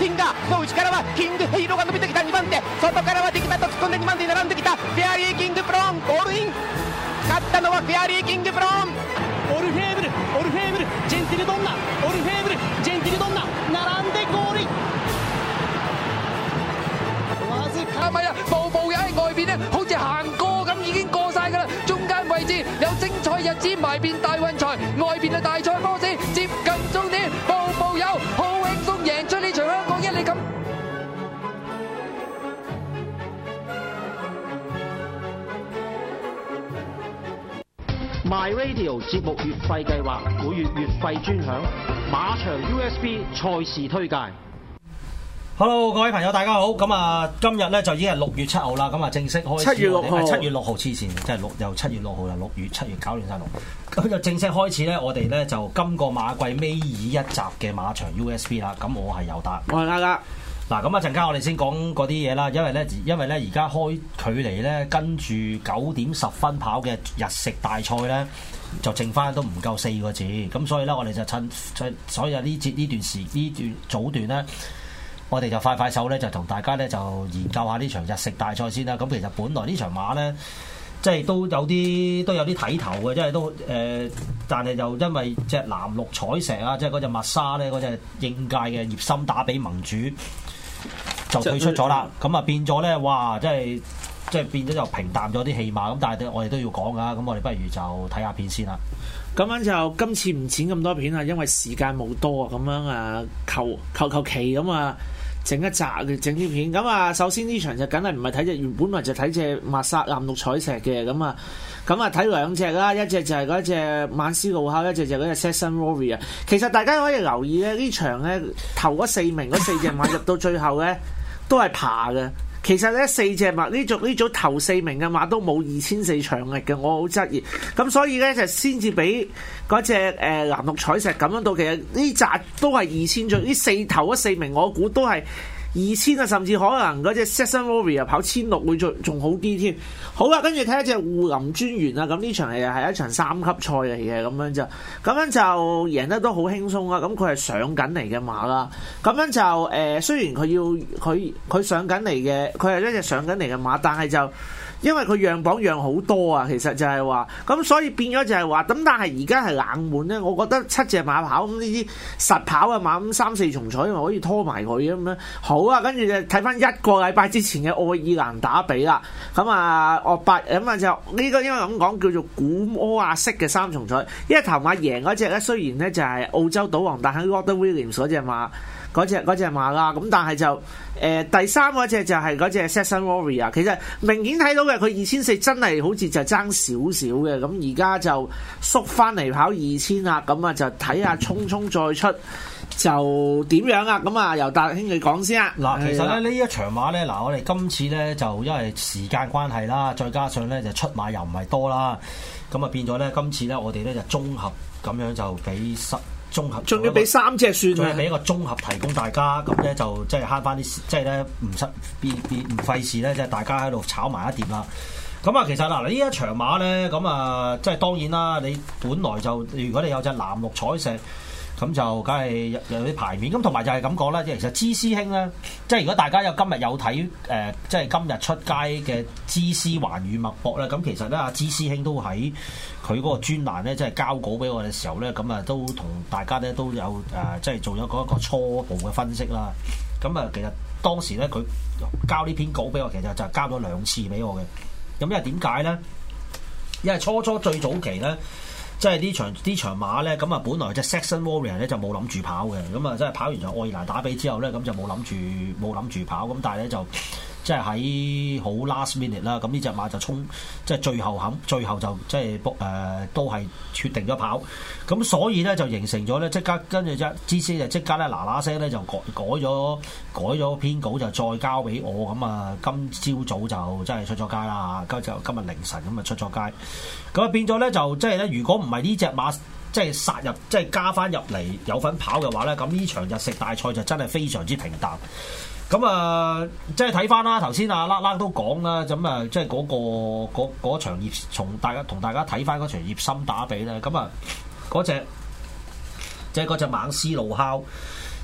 ンガの内からはキングヘイローが伸びてきた2番手、外からはディキタと突っ込んで2番手に並んできたフェアリーキングブローン、ゴールイン。勝ったのはフェアリーキングブローン。 オルフェーブルジェンティルドンナ、オルフェーブルジェンティルドンナ並んでゴールイン。 哇！係咪啊？步步友喺外邊咧，好似行過咁已經過晒㗎啦。中間位置有精彩日子埋邊大運財，外邊嘅大賽波士接近終點，步步友好輕鬆贏出呢場香港一哩錦。 My Radio 節目月費計劃，每月月費專享馬場 USB 賽事推介。 Hello， 各位朋友，大家好。咁啊，今日咧就已經係6月7號啦。咁啊，正式開始。7月6號黐線，即係又7月6號又7月搞亂晒龍。咁就正式開始咧，我哋咧就今個馬季尾二一集嘅馬場 USB 啦。咁我係尤達， 我係啱。 嗱，咁啊陣間我哋先講嗰啲嘢啦，因為咧而家開距離咧跟住9點10分跑嘅日食大賽咧，就剩翻都唔夠4個字，咁所以咧我哋就所以呢段早段咧，我哋就快手咧就同大家咧就研究下呢場日食大賽先啦。咁其實本來呢場馬咧，即係都有啲睇頭嘅，即係都但係就因為隻藍綠彩石啊，即係嗰隻麥莎咧，嗰隻應屆嘅葉森打比盟主就退出咗啦。咁啊變咗咧，哇！即係變咗就平淡咗啲戲碼。咁但係我哋都要講噶，咁我哋不如就睇下片先啦。 咁樣就今次唔剪咁多片啊，因為時間冇多啊，咁樣啊求其咁啊整一集整啲片。咁啊首先呢場就梗係唔係睇隻原本來就睇隻麥莎藍綠彩石嘅，咁啊睇兩隻啦，一隻就係嗰隻曼斯路考，一隻就係嗰隻 Saxon Warrior。其實大家可以留意咧，呢場咧頭嗰4名嗰4隻馬入到最後咧都係爬嘅。其實咧4隻馬呢組頭4名嘅馬都冇2400長力嘅，我好質疑。咁所以咧就先至俾嗰隻藍綠彩石咁樣到。其實呢紮都係2000最，呢頭嗰4名我估都係2000啊，甚至可能嗰隻 Saxon Warrior 跑1600會仲好啲添。好啦，跟住睇一隻護林專員啊，咁呢場係一場3級賽嚟嘅，咁樣就贏得都好輕鬆啊。咁佢係上緊嚟嘅馬啦，咁樣就雖然佢上緊嚟嘅，佢係一隻上緊嚟嘅馬，但係就因為佢讓磅讓好多啊，其實就係話咁，所以變咗就係話咁。但係而家係冷門咧，我覺得7隻馬跑咁呢啲實跑嘅馬咁3、4重彩，咪可以拖埋佢咁樣。好啊，跟住就睇翻1個禮拜之前嘅愛爾蘭打比啦。咁啊，咁啊就呢個應該咁講叫做古摩亞式嘅3重彩。因為頭馬贏嗰隻咧，雖然咧就係澳洲賭王，但係 Roger Williams 嗰隻馬。嗰隻馬啦，咁但係就第3嗰隻就係嗰隻 Saxon Warrior， 其實明顯睇到嘅佢2400真係好似就爭少少嘅，咁而家就縮翻嚟跑2000啦，咁啊就睇下衝再出就點樣啊？咁啊由達兄你講先啊。 嗱，其實咧呢一場馬咧，嗱我哋今次咧就因為時間關係啦，再加上咧就出馬又唔係多啦，咁啊變咗咧今次咧我哋咧就綜合咁樣就俾綜合， 仲要俾3隻算， 仲要俾一個綜合提供大家，咁咧就即係慳翻啲，即係咧唔費事咧，即係大家喺度炒埋一碟啦。咁啊，其實嗱呢一場馬咧，咁啊即係當然啦，你本來就如果你有隻藍綠彩石，咁就梗係有啲牌面。咁同埋就係咁講啦，即係其實芝師兄咧，即係如果大家今日有睇即係今日出街嘅芝師環宇脈搏咧，咁其實咧阿芝師兄都喺佢嗰個專欄咧，即係交稿俾我嘅時候咧，咁啊都同大家咧都有即係做咗嗰一個初步嘅分析啦。咁啊，其實當時咧佢交呢篇稿俾我，其實就係交咗2次俾我嘅。咁因為點解咧？因為初最早期咧。即係呢場馬咧，咁啊本來隻 Saxon Warrior 咧就冇諗住跑嘅，咁啊即係跑完場愛爾蘭打比之後咧，咁就冇諗住跑，咁但係咧就即係喺好 last minute 啦，咁呢隻馬就衝，即係最後就即係都係決定咗跑，咁所以咧就形成咗咧，即刻跟住隻 GC 就即刻咧嗱聲咧就改咗篇稿就再交俾我，咁啊今朝早就真係出咗街啦，今日凌晨咁啊出咗街，咁啊變咗咧就即係咧如果唔係呢隻馬即係殺入即係加翻入嚟有份跑嘅話咧，咁呢場日食大賽就真係非常之平淡。咁啊，即係睇翻啦，頭先阿拉都講啦，咁啊，即係嗰場同大家睇翻嗰場葉森打比咧，咁啊，嗰隻猛獅路敲，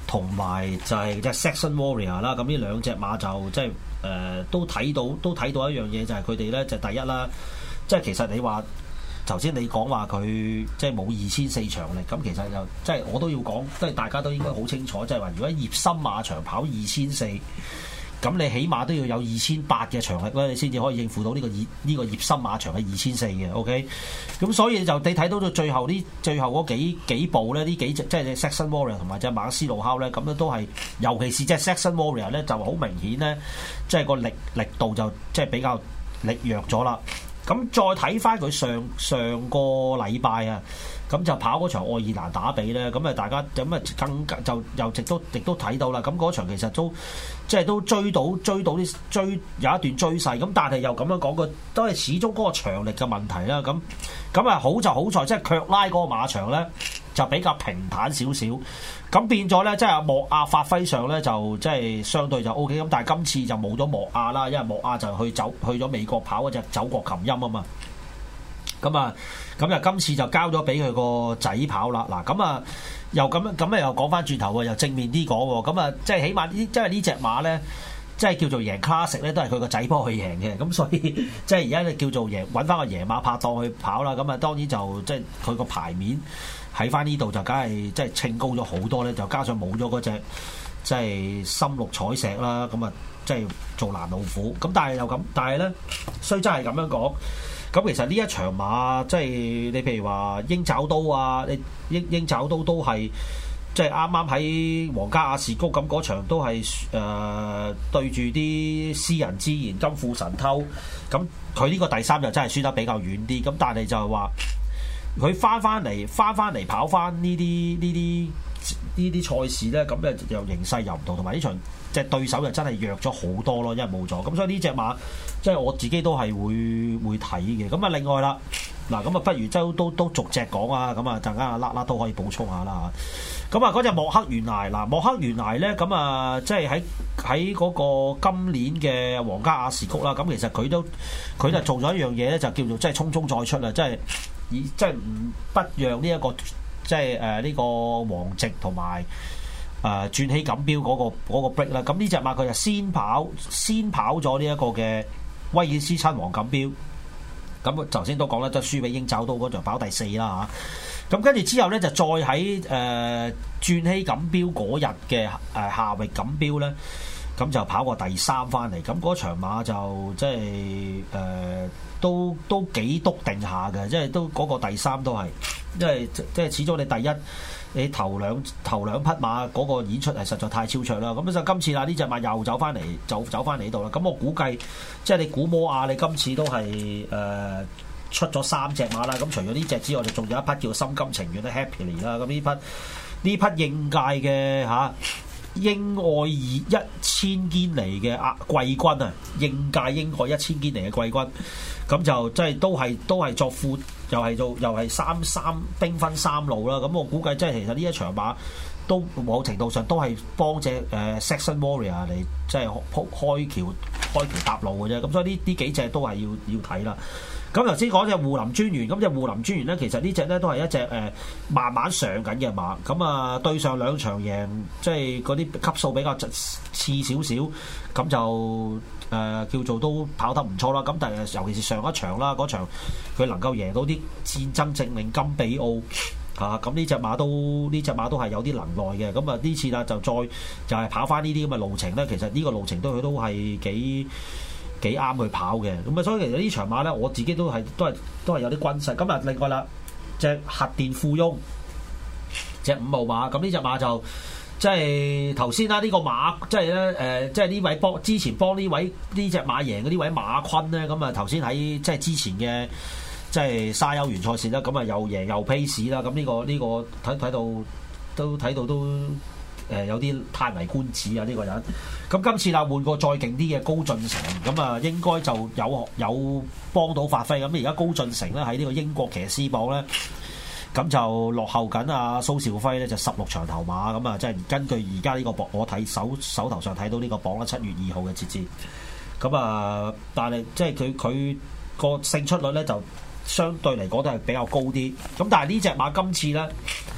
同埋就係即係 Saxon Warrior 啦。咁呢兩隻馬就即係都睇到一樣嘢，就係佢哋咧就第一啦，即係其實你話頭先你講話佢即係冇2400場力，咁其實就即係我都要講，即係大家都應該好清楚，即係話如果葉森馬場跑2400。咁你起碼都要有2800嘅場力咧，你先至可以應付到呢個葉森馬場嘅2400嘅 ，OK？咁所以就你睇到到最後嗰幾步咧，呢幾隻即係 Saxon Warrior 同埋隻馬斯路考咧，咁咧都係，尤其是即係 Saxon Warrior 咧就好明顯咧，即係個力度就即係比較力弱咗啦。咁再睇翻佢上個禮拜啊，咁就跑嗰場愛爾蘭打比咧，咁啊大家咁啊更加就又亦都睇到啦。咁嗰場其實都即係都追到有一段追勢，咁但係又咁樣講，佢都係始終嗰個場力嘅問題啦。咁啊好就好在，即係卻拉嗰個馬場咧就比較平坦少少，咁變咗咧即係莫亞發揮上咧就即係相對就 O K。咁但係今次就冇咗莫亞啦，因為莫亞就去咗美國跑嗰隻走國琴音啊嘛。咁就今次就交咗俾佢個仔跑啦。嗱，咁啊又咁又講翻轉頭喎，又正面啲講喎。咁啊，即係起碼即係呢隻馬咧，即係叫做贏 Classic 咧，都係佢個仔幫佢贏嘅。咁所以即係而家叫做贏，揾翻個爺馬拍檔去跑啦。咁啊，當然就即係佢個牌面喺翻呢度就梗係即係稱高咗好多咧。就加上冇咗嗰隻即係深綠彩石啦，咁啊即係做藍老虎。咁但係咧，雖則係咁樣講。咁其實呢一場馬即係你譬如話鷹爪刀啊，你鷹爪刀都係即係啱啱喺皇家亞士谷咁嗰場都係對住啲私人之言金庫神偷，咁佢呢個第三就真係輸得比較遠啲。咁但係就係話佢翻翻嚟跑翻呢啲賽事咧，咁咧又形勢又唔同，同埋呢場即係對手就真係弱咗好多咯，因為冇咗。咁所以呢隻馬即係我自己都係會睇嘅。咁啊另外啦，嗱咁啊不如都逐隻講啊。咁啊陣間阿啦都可以補充下啦。咁啊嗰隻莫克懸崖，嗱莫克懸崖咧，咁啊即係喺嗰個今年嘅皇家亞士谷啦。咁其實佢就做咗一樣嘢咧，就叫做即係匆匆再出啦，即係不讓呢一個即係呢個王直同埋轉起錦標嗰個 break 啦。咁呢隻馬佢就先跑咗呢一個嘅威爾斯親王錦標。咁頭先都講啦，即係輸俾鷹爪刀嗰場跑第4啦嚇。咁跟住之後咧，就再喺轉起錦標嗰日嘅夏域錦標咧，咁就跑過第3翻嚟。咁嗰場馬就即係都幾篤定下嘅，即係都嗰個第3都係，因為即係始終你第一。你頭兩匹馬嗰個演出係實在太超卓啦，咁就今次啦，呢隻馬又走翻嚟呢度啦。咁我估計即係你估摩亞，你今次都係出咗3隻馬啦。咁除咗呢隻之外，就仲有一匹叫心甘情願嘅 Happily 啦。咁呢匹應屆嘅英愛1000堅尼嘅季軍啊，應屆英愛1000堅尼嘅季軍，咁就即係都係作副。又係三兵分3路啦，咁我估計即係其實呢一場馬都某程度上都係幫隻Saxon Warrior 嚟即係開橋搭路嘅啫，咁所以呢幾隻都係要睇啦。咁頭先講隻護林專員，咁隻護林專員咧，其實呢隻咧都係一隻慢慢上緊嘅馬，咁啊對上2場贏，即係嗰啲級數比較次少少，咁就叫做都跑得唔錯啦。咁但係尤其是上一場啦，嗰場佢能夠贏到啲戰爭政令金比奧嚇，咁呢隻馬都係有啲能耐嘅。咁啊呢次啦就係跑翻呢啲咁嘅路程咧，其實呢個路程佢都係幾啱去跑嘅。咁啊所以其實呢場馬咧，我自己都係有啲軍勢。咁啊另外啦，隻核電富翁隻5號馬，咁呢隻馬就即係頭先啦，呢個馬即係咧即係呢位之前幫呢隻馬贏嘅呢位馬坤咧，咁啊頭先喺即係之前嘅即係沙丘完賽事啦，咁啊又贏又 pace 啦，咁呢個睇到都有啲嘆為觀止啊！呢個人咁今次啦換個再勁啲嘅高進成，咁啊應該就有幫到發揮。咁而家高進成咧喺呢個英國騎師榜咧，咁就落後緊阿蘇兆輝咧就16場頭馬，咁啊即係根據而家呢個榜，我睇手頭上睇到呢個榜啦，7月2號嘅截至，咁啊但係即係佢個勝出率咧就相對嚟講都係比較高啲。咁但係呢隻馬今次咧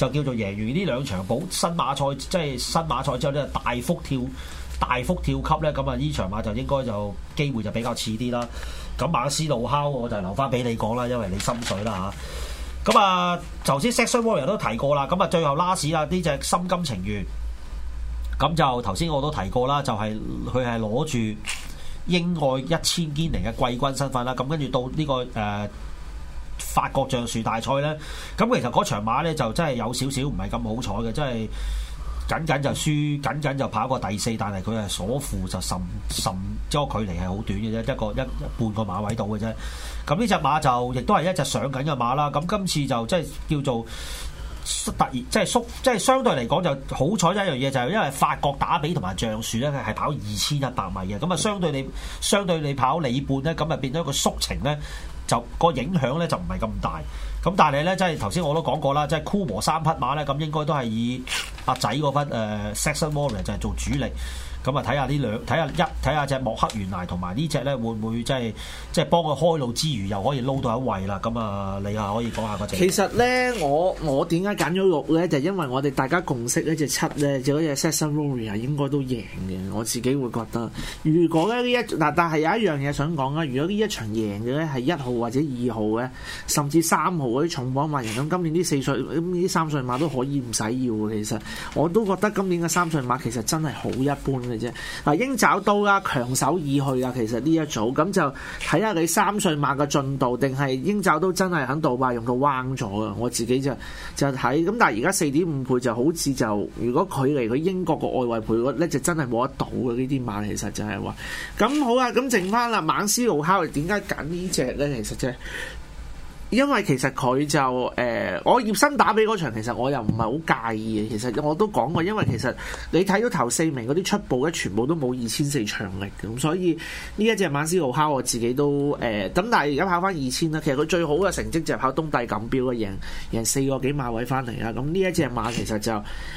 就叫做贏完呢兩場保新馬賽，即係新馬賽之後咧大幅跳級咧，咁啊呢場馬就應該就機會就比較似啲啦。咁馬斯路考我就留翻俾你講啦，因為你心水啦嚇。咁啊頭先 Saxon Warrior 都提過啦，咁啊最後 last 啦呢隻心甘情願，咁就頭先我都提過啦，就係佢係攞住英愛1000堅尼嘅季軍身份啦。咁跟住到呢個法國橡樹大賽咧，咁其實嗰場馬咧就真係有少少唔係咁好彩嘅，真係僅僅就輸，僅僅就跑過第4，但係佢係所負就甚即係個距離係好短嘅啫，一半個馬位度嘅啫。咁呢隻馬就亦都係一隻上緊嘅馬啦。咁今次就即係叫做突然即係相對嚟講就好彩一樣嘢，就係因為法國打比同埋橡樹咧係跑2100米嘅，咁啊相對你跑里半咧，咁啊變咗個縮程咧。就個影響咧就唔係咁大，咁但係咧即係頭先我都講過啦，即係酷磨3匹馬咧，咁應該都係以阿仔嗰匹Saxon Warrior 就係做主力，咁啊睇下呢兩睇下隻莫克原來同埋呢隻咧會唔會即係幫佢開路之餘又可以撈到一位啦？咁啊你啊可以講下嗰隻。 其實咧我點解揀咗6咧，就因為我哋大家共識呢隻7咧，就嗰隻 Saxon Warrior 應該都贏嘅，我自己會覺得。如果咧但係有一樣嘢想講啊，如果呢一場贏嘅咧係1號或者2號嘅，甚至3號嗰啲重磅馬型，咁今年啲4歲咁呢啲3歲馬都可以唔使要嘅。其實我都覺得今年嘅3歲馬其實真係好一般嘅啫。嗱，鷹爪刀啦，強手已去啊，其實呢一組咁就睇下你3歲馬嘅進度，定係鷹爪刀真係喺杜拜用到彎咗啊！我自己就睇咁，但係而家4.5倍就好似就如果佢離佢英國個外圍賠率咧，就真係冇得賭嘅呢啲馬，其實就係話咁好啊！咁剩翻啦，猛斯路考點解揀呢隻咧？其實啫。因為其實佢就我葉森打比嗰場，其實我又唔係好介意嘅。其實我都講過，因為其實你睇到頭4名嗰啲出步咧，全部都冇2400長力嘅，咁所以呢一隻馬斯路考我自己都咁但係而家跑翻2000啦，其實佢最好嘅成績就係跑東帝錦標啊，贏4個幾馬位翻嚟啊。咁呢一隻馬其實就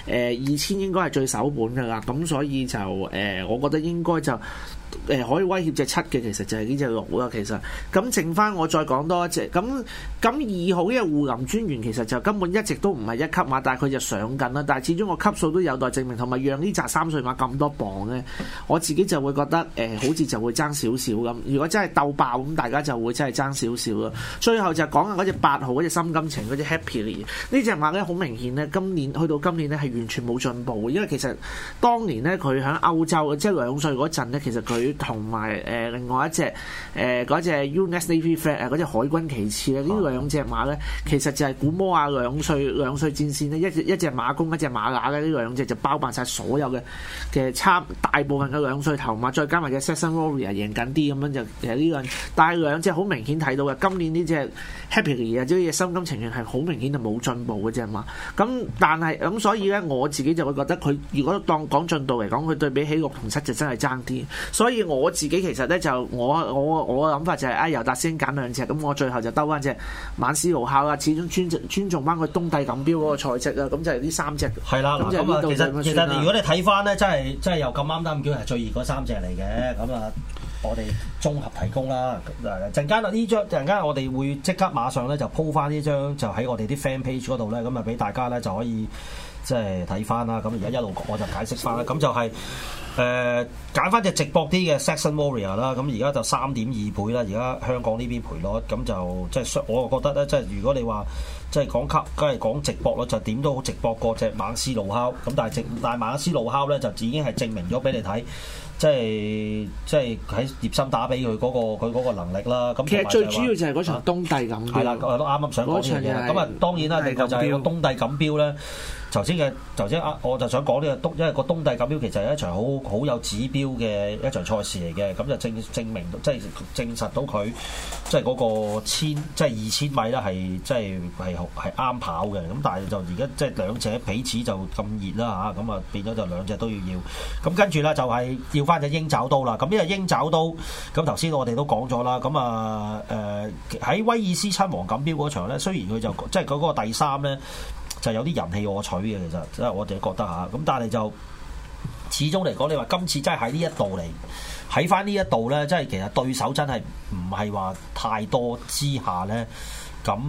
2000應該係最首本噶啦，咁所以就我覺得應該就。可以威脅隻7嘅，其實就係呢隻6啦。其實咁剩翻我再講多一隻咁2號呢個護林專員，其實就根本一直都唔係1級馬，但係佢就上緊啦。但係始終個級數都有待證明，同埋讓呢紮3歲馬咁多磅咧，我自己就會覺得好似就會爭少少咁。如果真係鬥爆咁，大家就會真係爭少少咯。最後就講下嗰隻8號嗰隻心甘情嗰隻 Happily 呢隻馬咧，好明顯咧，去到今年咧係完全冇進步嘅，因為其實當年咧佢喺歐洲即係2歲嗰陣咧，其實佢同埋另外一隻嗰隻 US Navy Flag 嗰隻海軍旗幟咧，呢兩隻馬咧，其實就係古摩亞兩歲戰線咧，一隻馬公一隻馬乸咧，呢兩隻就包辦晒所有嘅大部分嘅2歲頭馬，再加埋隻 Saxon Warrior 贏緊啲咁樣就其實呢兩，但係兩隻好明顯睇到嘅，今年呢隻 Happily 啊，即係心甘情願係好明顯就冇進步嘅隻馬。咁但係咁所以咧，我自己就會覺得佢如果當講進度嚟講，佢對比起6同7就真係爭啲，所以我自己其實咧就我嘅諗法就係尤達先揀2隻，咁我最後就兜翻隻馬斯路考啦，始終尊重翻佢東帝錦標嗰個賽績啦，咁就係呢3隻。係啦，咁啊其實如果你睇翻咧，真係又咁啱得咁巧係最熱嗰3隻嚟嘅，咁啊我哋綜合提供啦。陣間我哋會即刻馬上咧就鋪翻呢張，就喺我哋啲 fan page 嗰度咧，咁啊俾大家咧就可以即係睇翻啦。咁而家一路我就解釋翻啦，咁就係揀翻隻直博啲嘅 Saxon Warrior 啦。咁而家就3.2倍啦，而家香港呢邊賠率，咁就即係我覺得咧，即係如果你話即係講梗係講直博率，就點都好直博過隻猛斯路考。咁但係猛斯路考咧就已經係證明咗俾你睇。即係喺葉森打俾佢嗰個能力啦。咁其實最主要就係嗰場東帝錦標。係啦，我都啱啱想講呢樣嘢。咁啊，當然啦，另外就係個東帝錦標咧。頭先我就想講呢個因為個東帝錦標其實係一場好有指標嘅一場賽事嚟嘅，咁就證明即係證實到佢即係嗰個即係2000米咧係即係啱跑嘅。咁但係就而家即係兩隻彼此就咁熱啦嚇，咁啊變咗就兩隻都要。咁跟住咧就係要翻隻鷹爪刀啦。咁因為鷹爪刀咁頭先我哋都講咗啦。咁啊喺威爾斯親王錦標嗰場咧，雖然佢就即係佢嗰個第3咧。就有啲人氣我取嘅，其實即係我哋覺得嚇，咁但係就始終嚟講，你話今次真係喺呢一度嚟，喺翻呢一度咧，即係其實對手真係唔係話太多之下咧， 咁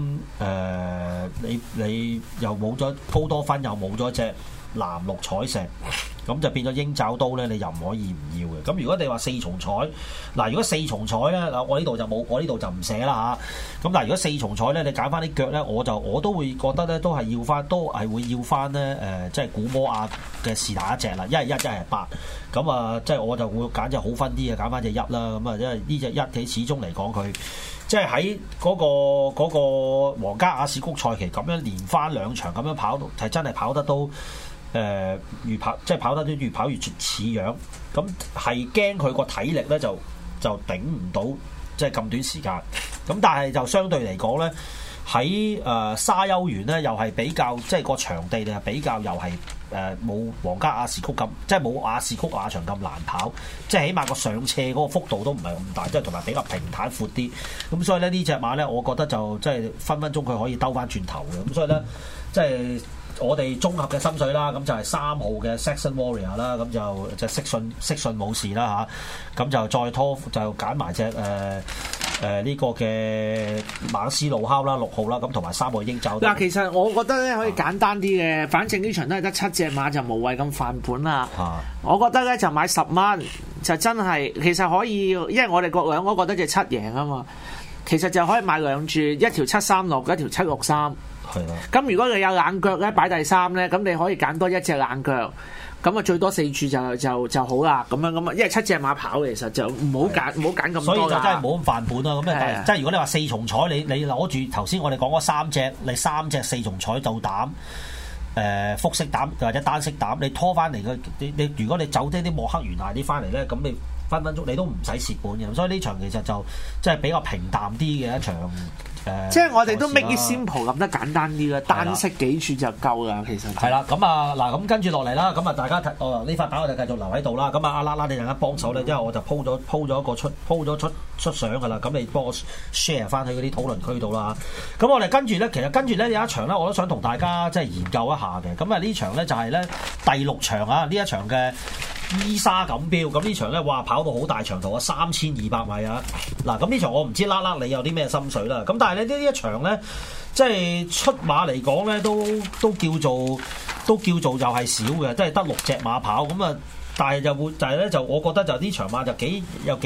你又冇咗高多芬，又冇咗隻藍綠彩石，咁就變咗鷹爪刀咧，你又唔可以唔要嘅。咁如果你話四重彩，嗱如果四重彩咧，嗱我呢度就冇，我呢度就唔寫啦嚇。咁但係如果四重彩咧，你揀翻啲腳咧，我都會覺得咧，都係要翻，都係會要翻咧即係古摩亞嘅是但一隻啦，一係1，一係8。咁啊，即係我就會揀隻好分啲嘅，揀翻隻1啦。咁啊，因為呢隻1佢始終嚟講佢。即係喺嗰個皇家亞士谷賽期咁樣連翻2場咁樣跑，係真係跑得都越跑即係跑得都越跑越似樣。咁係驚佢個體力咧就頂唔到，即係咁短時間。咁但係就相對嚟講咧，喺沙丘園咧又係比較即係個場地係比較又係冇皇家亞士谷咁，即係冇亞士谷亞場咁難跑，即係起碼個上斜嗰個幅度都唔係咁大，即係同埋比較平坦闊啲。咁所以咧呢隻馬咧，我覺得就即係分分鐘佢可以兜翻轉頭嘅。咁所以咧，即係我哋綜合嘅心水啦，咁就係3號嘅 Saxon Warrior 啦，咁就識信冇事啦嚇。咁就再拖就揀埋隻呢個嘅馬斯路考啦6號啦，咁同埋3號鷹爪。 嗱，其實我覺得咧可以簡單啲嘅，反正呢場都係得7隻馬，就無謂咁犯本啦。我覺得咧就買10蚊，就真係其實可以，因為我哋兩個覺得隻7贏啊嘛，其實就可以買2注，一條736，一條763。係啦。咁如果你有冷腳咧，擺第3咧，咁你可以揀多1隻冷腳。咁啊，最多4注就好啦，咁樣，因為7隻馬跑，其實就唔好揀咁多。所以就真係冇咁犯本啦。咁啊，即係如果你話4重彩，你攞住頭先我哋講嗰3隻，你3隻4重彩到膽，複式膽或者單式膽，你拖翻嚟嘅，你如果你走啲莫克懸崖啲翻嚟咧，咁你分分鐘你都唔使蝕本嘅。所以呢場其實就即係比較平淡啲嘅一場。即係我哋都 make it simple 諗得簡單啲啦，單式幾處就夠啦，其實係啦。咁啊嗱，咁跟住落嚟啦，咁啊大家睇呢塊板我就繼續留喺度啦。咁啊阿拉你陣間幫手咧，因為我就鋪咗出相噶啦。咁你幫我 share 翻去嗰啲討論區度啦。咁我哋跟住咧有一場咧，我都想同大家即係研究一下嘅。咁啊呢場咧就係咧第6場啊，呢一場嘅伊莎錦標。咁呢場咧哇跑到好大長途啊，3200米啊。嗱咁呢場我唔知你有啲咩心水啦。咁但係呢一場咧，即係出馬嚟講咧，都叫做又係少嘅，即係得6隻馬跑咁啊。但係咧我覺得就呢場馬就幾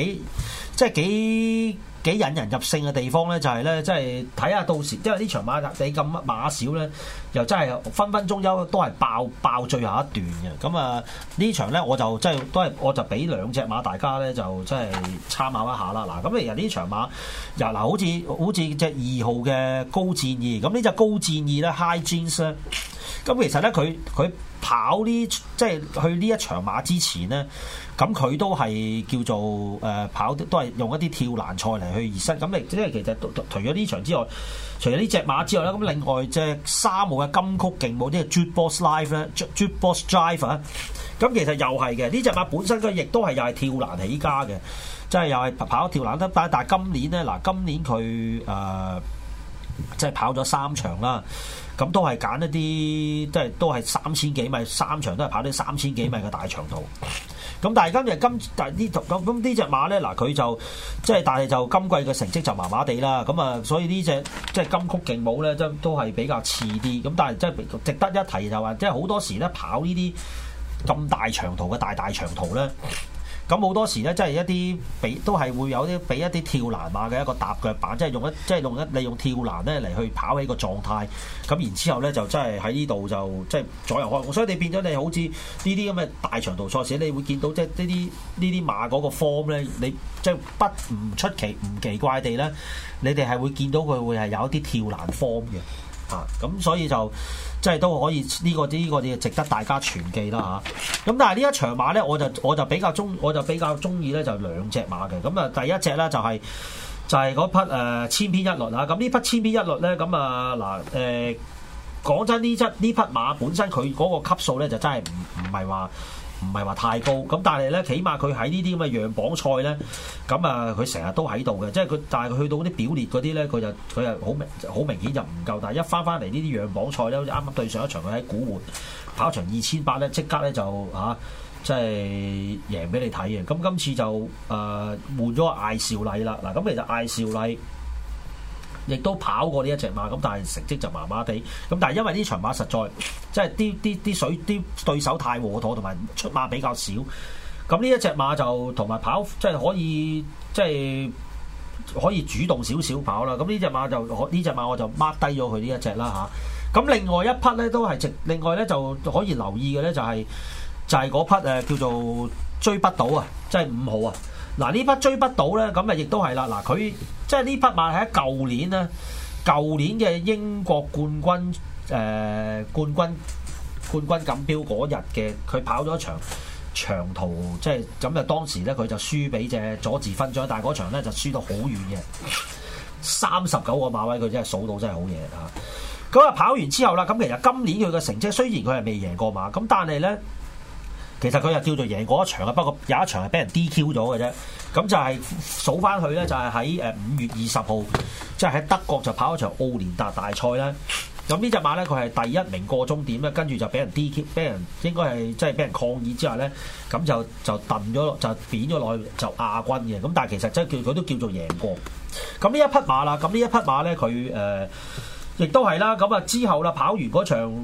引人入勝嘅地方咧，就係咧，即係睇下到時，因為呢場馬你咁馬少咧，又真係分分鐘都係爆最後一段嘅。咁啊呢場咧我就即係我就俾2隻馬大家咧就即係參考一下啦。嗱咁其實呢場馬又嗱好似隻2號嘅高戰意，咁呢隻高戰意咧 High Jeans 咧，咁其實咧佢跑呢即係去呢一場馬之前咧。咁佢都係叫做跑都係用一啲跳欄賽嚟去熱身。咁即係其實除咗呢場之外，除咗呢隻馬之外咧，咁另外隻3號嘅金曲勁舞，即係 Jukebox Live 咧 ，Jukebox Drive 啊，咁其實又係嘅。呢隻馬本身佢亦都係又係跳欄起家嘅，即係又係跑跳欄得。但係今年咧，今年佢即係跑咗3場啦。咁都係揀一啲，即係都係3000幾米，3場都係跑啲3000幾米嘅大長途。咁但係呢隻馬咧，嗱佢就即係，但係就今季嘅成績就麻麻地啦。咁啊，所以呢隻即係金曲勁舞咧，都係比較次啲。咁但係即係值得一提就話，即係好多時咧跑呢啲咁大長途嘅大長途咧。咁好多時咧，即係一啲都係會有啲俾一啲跳欄馬嘅一個踏腳板，即係利用跳欄咧嚟去跑起個狀態。咁然之後咧就真係喺呢度就即係左右開，所以你變咗你好似呢啲咁嘅大長途賽事，你會見到即係呢啲馬嗰個 form 咧，你即係唔出奇唔奇怪地咧，你哋係會見到佢會係有一啲跳欄 form 嘅。咁所以就即係都可以呢個嘢值得大家傳記啦嚇。咁但係呢一場馬咧，我就比較中意咧就2隻馬嘅。咁啊第一隻咧就係嗰匹千篇一律啦。咁呢匹千篇一律咧，咁啊嗱講真呢匹馬本身佢嗰個級數咧就真係唔係話太高，咁但係咧，起碼佢喺呢啲咁嘅樣榜賽咧，咁啊佢成日都喺度嘅，即係但係佢去到嗰啲表列嗰啲咧，佢就好明顯就唔夠，但係一翻嚟呢啲樣榜賽咧，好似啱啱對上一場佢喺古活跑場2800咧，即刻咧就即係贏俾你睇嘅。咁今次就換咗艾兆禮啦，嗱咁其實艾兆禮亦都跑過呢一隻馬，咁但係成績就麻麻地。咁但係因為呢場馬實在即係啲對手太和妥，同埋出馬比較少。咁呢一隻馬就同埋跑即係可以主動少少跑啦。咁呢隻馬我就 mark 低咗佢呢一隻啦嚇。咁另外一匹咧都係另外咧就可以留意嘅咧就係嗰匹叫做追不到啊，即係5號啊。嗱呢匹追不到咧，咁啊亦都係啦。嗱佢即係呢匹馬喺舊年嘅英國冠軍錦標嗰日嘅，佢跑咗一場長途，即係咁啊。當時咧佢就輸俾隻佐治勳章，但係嗰場咧就輸到好遠嘅，39個馬位，佢真係數到真係好嘢嚇。咁啊跑完之後啦，咁其實今年佢嘅成績雖然佢係未贏過馬，咁但係咧。其實佢又叫做贏過一場啊，不過有一場係俾人 DQ 咗嘅啫。咁就係數翻去咧，就係喺5月20號，即係喺德國就跑一場奧連達大賽啦。咁呢隻馬咧，佢係第一名過終點咧，跟住就俾人 DQ，俾人應該係即係俾人抗議之後咧，咁就揼咗就扁咗落去就亞軍嘅。咁但係其實即係佢都叫做贏過。咁呢一匹馬啦，咁呢一匹馬咧，佢亦都係啦。咁啊之後啦，跑完嗰場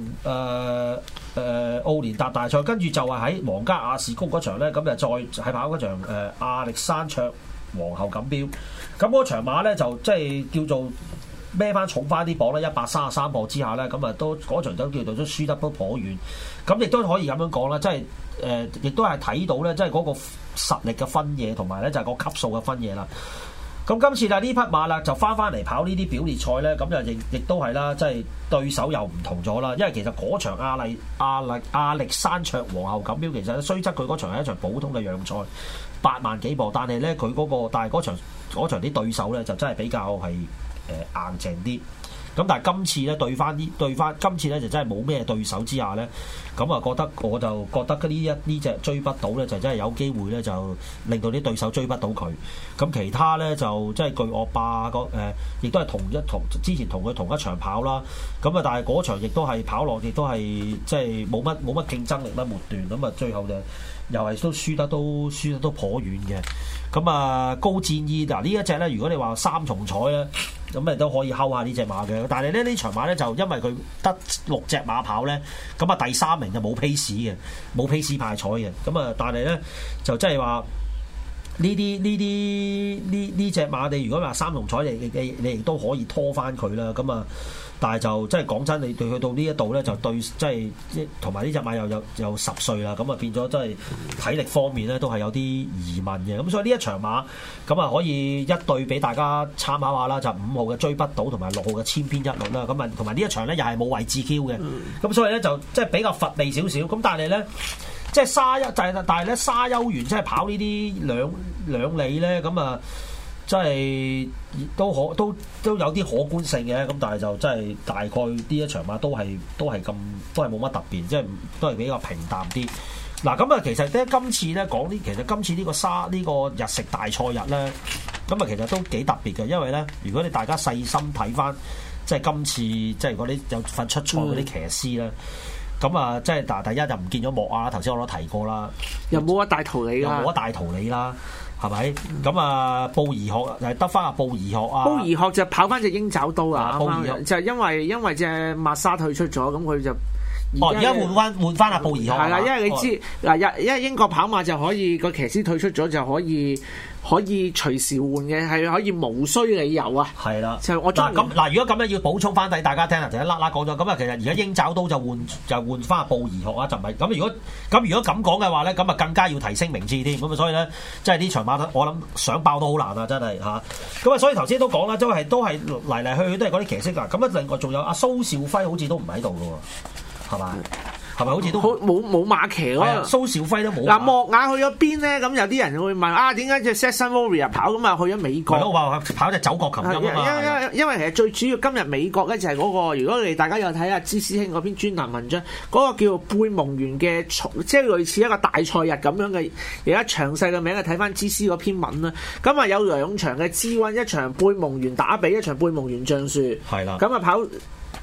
奧連達大賽，跟住就係喺皇家亞士谷嗰場咧，咁就再係跑嗰場亞歷山卓皇后錦標。咁嗰場馬咧就即係叫做孭翻重翻啲磅咧，133磅之下咧，咁啊都嗰場都叫做都輸得都頗遠。咁亦都可以咁樣講啦，即係亦都係睇到咧，即係嗰個實力嘅分野同埋咧就係個級數嘅分野啦。咁今次啦呢匹馬啦就翻嚟跑呢啲表列賽咧，咁就亦都係啦，即係對手又唔同咗啦。因為其實嗰場亞歷山卓皇后錦標，其實雖則佢嗰場係一場普通嘅讓賽，8萬幾磅，但係咧佢但係嗰場啲對手咧就真係比較係硬淨啲。咁但係今次咧對翻今次咧就真係冇咩對手之下咧，咁啊我就覺得呢隻追不到咧就真係有機會咧就令到啲對手追不到佢。咁其他咧就即係巨惡霸亦都係之前同佢同一場跑啦。咁啊但係嗰場亦都係跑落亦都係即係冇乜競爭力啦末段。咁啊最後就又係都輸得都頗遠嘅。咁啊高戰衣嗱呢一隻咧，如果你話3重彩咧，咁咪都可以睺下呢隻馬嘅。但係咧呢場馬咧就因為佢得6隻馬跑咧，咁啊第3名就冇 pace 嘅，冇 pace 派彩嘅。咁啊但係咧就即係話呢隻馬你如果話3重彩你亦都可以拖翻佢啦。咁啊但係就即係講真，你對佢到呢一度咧就對即係同埋呢隻馬又10歲啦，咁啊變咗即係體力方面咧都係有啲疑問嘅。咁所以呢一場馬咁啊可以一對俾大家參考下啦，就5號嘅追不到同埋6號嘅千篇一律啦。咁啊同埋呢一場咧又係冇位置 Q 嘅，咁所以咧就即係比較乏味少少。咁但係咧即係但係咧沙丘園即係跑呢啲兩里咧，咁啊即係都有啲可觀性嘅。咁但係就真係大概呢一場馬都係冇乜特別，即係都係比較平淡啲。嗱咁啊，其實咧今次咧講其實今次呢個日食大賽日咧，咁啊其實都幾特別嘅，因為咧如果你大家細心睇翻，即係今次即係嗰啲有份出賽嗰啲騎師咧。咁啊，即係第一就唔見咗莫啊，頭先我都提過啦， 又冇一大圖理啦， 冇一大圖理啦，係咪？咁啊，布宜學就係得翻阿布宜學啊， 布宜學就跑翻隻鷹爪刀啊， 布宜學就係因為隻抹沙退出咗，咁佢就而家換翻阿布宜學係啦，因為你知嗱，因為英國跑馬就可以個騎師退出咗就可以隨時換嘅，係可以無需理由啊。係啦，就我嗱如果咁樣要補充翻俾大家聽啊，就一啦啦講咗。咁啊，其實而家鷹爪刀就換翻布宜學啊，就唔係咁。如果咁講嘅話咧，咁啊更加要提升名次添。咁啊，所以咧，即係呢場馬我諗想爆都好難啊，真係嚇。咁啊，所以頭先都講啦，都係嚟嚟去去都係嗰啲騎師啊。咁啊，另外仲有阿蘇兆輝好似都唔喺度嘅喎，係嘛？係咪好似都冇馬騎咯？ 蘇兆輝都冇。 嗱，莫雅去咗邊咧？咁有啲人會問啊，點解隻 Saxon Warrior 跑咁啊去咗美國？ 我話跑隻走國琴音啊嘛。 因為其實最主要今日美國咧就係嗰個，如果大家有睇下芝師兄嗰篇專欄文章，嗰個叫做貝蒙園嘅，即係類似一個大賽日咁樣嘅，而家詳細嘅名係睇翻芝師嗰篇文啦。咁啊有2場嘅G1，一場貝蒙園打比，一場貝蒙園橡樹。 係啦。 咁啊跑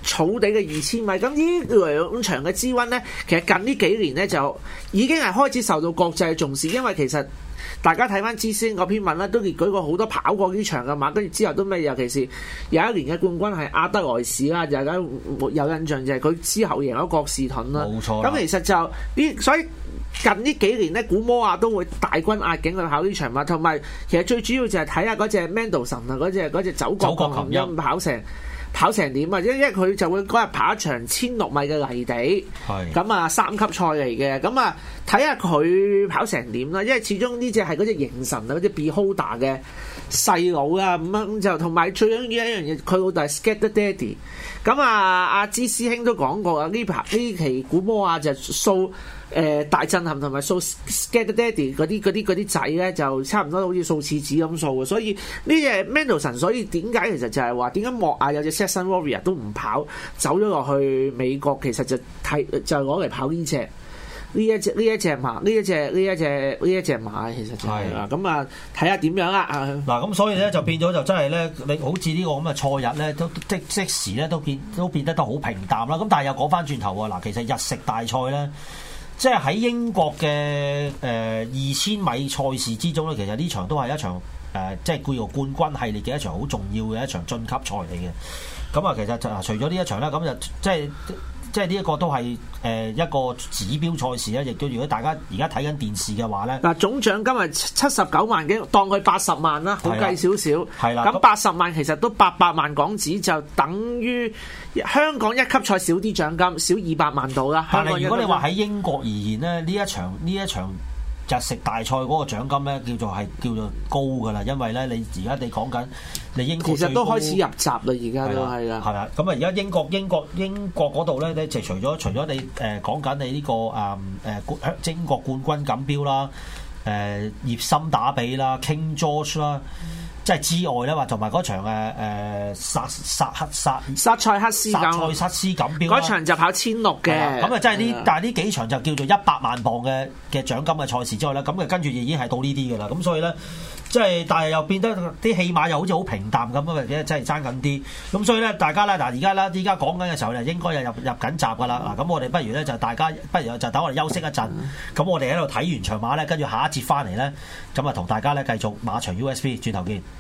草地嘅2000米。咁呢兩場嘅之溫咧，其實近呢幾年咧就已經係開始受到國際重視，因為其實大家睇翻知師兄嗰篇文咧，都列舉過好多跑過呢場嘅馬，跟住之後都咩？尤其是有一年嘅冠軍係阿德萊士啦，大家有印象就係佢之後贏咗國士盾啦。冇錯。咁其實就呢，所以近呢幾年咧，古摩亞都會大軍壓境去跑呢場馬，同埋其實最主要就係睇下嗰隻 Mendelssohn 啊，嗰隻走國琴音跑成點啊！因為佢就會嗰日跑一場1600米嘅泥地，咁啊3級賽嚟嘅，咁啊睇下佢跑成點啦。因為始終呢隻係嗰隻形神啊，嗰隻 Beholder 嘅細佬啊，咁樣就同埋最緊要一樣嘢，佢老豆係 Scatter Daddy。咁啊，阿芝師兄都講過啊，呢期古摩亞就掃大震撼同埋掃 Scatter Daddy 嗰啲仔咧，就差唔多好似掃廁紙咁掃嘅。所以呢隻 Mendelssohn， 所以點解其實就係話點解莫亞有隻 Saxon Warrior 都唔跑，走咗落去美國，其實就攞嚟跑呢隻馬，呢一隻馬其實就係啦。咁啊睇下點樣啦嗱，咁所以咧就變咗就真係咧，你好似呢個咁嘅賽日咧，都即時咧都變得都好平淡啦。咁但係又講翻轉頭喎，嗱，其實日食大賽咧，即係喺英國嘅2000米賽事之中咧，其實呢場都係一場即係叫做冠軍系列嘅一場好重要嘅一場晉級賽嚟嘅。咁啊，其實除咗呢一場咧，咁就即係呢一個都係一個指標賽事咧，亦都如果大家而家睇緊電視嘅話咧， 嗱，總獎金係79萬幾，當佢80萬啦，好計少少。係啦，咁80萬其實都800萬港紙，就等於香港一級賽少啲獎金，少200萬到啦。 但係如果你話喺英國而言咧，呢一場日食大賽嗰個獎金咧，叫做高㗎啦，因為咧你而家你講緊你英國其實都開始入閘啦，而家都係啦。 係啦，咁啊而家英國嗰度咧，你就除咗你講緊你呢個英國冠軍錦標啦，葉森打比啦 King George 啦。即係之外咧，話同埋嗰場薩塞克斯錦標嗰場就跑1600嘅， 咁啊即係呢，但係呢幾場就叫做100萬磅嘅獎金嘅賽事之外咧，咁啊跟住已經係到呢啲嘅啦，咁所以咧即係但係又變得啲戲碼又好似好平淡咁啊，或者真係爭緊啲，咁所以咧大家咧嗱而家講緊嘅時候咧應該又入緊閘噶啦，嗱咁我哋不如咧就大家不如就等我哋休息一陣，咁我哋喺度睇完場馬咧，跟住下一節翻嚟咧，咁啊同大家咧繼續馬場 USB 轉頭見。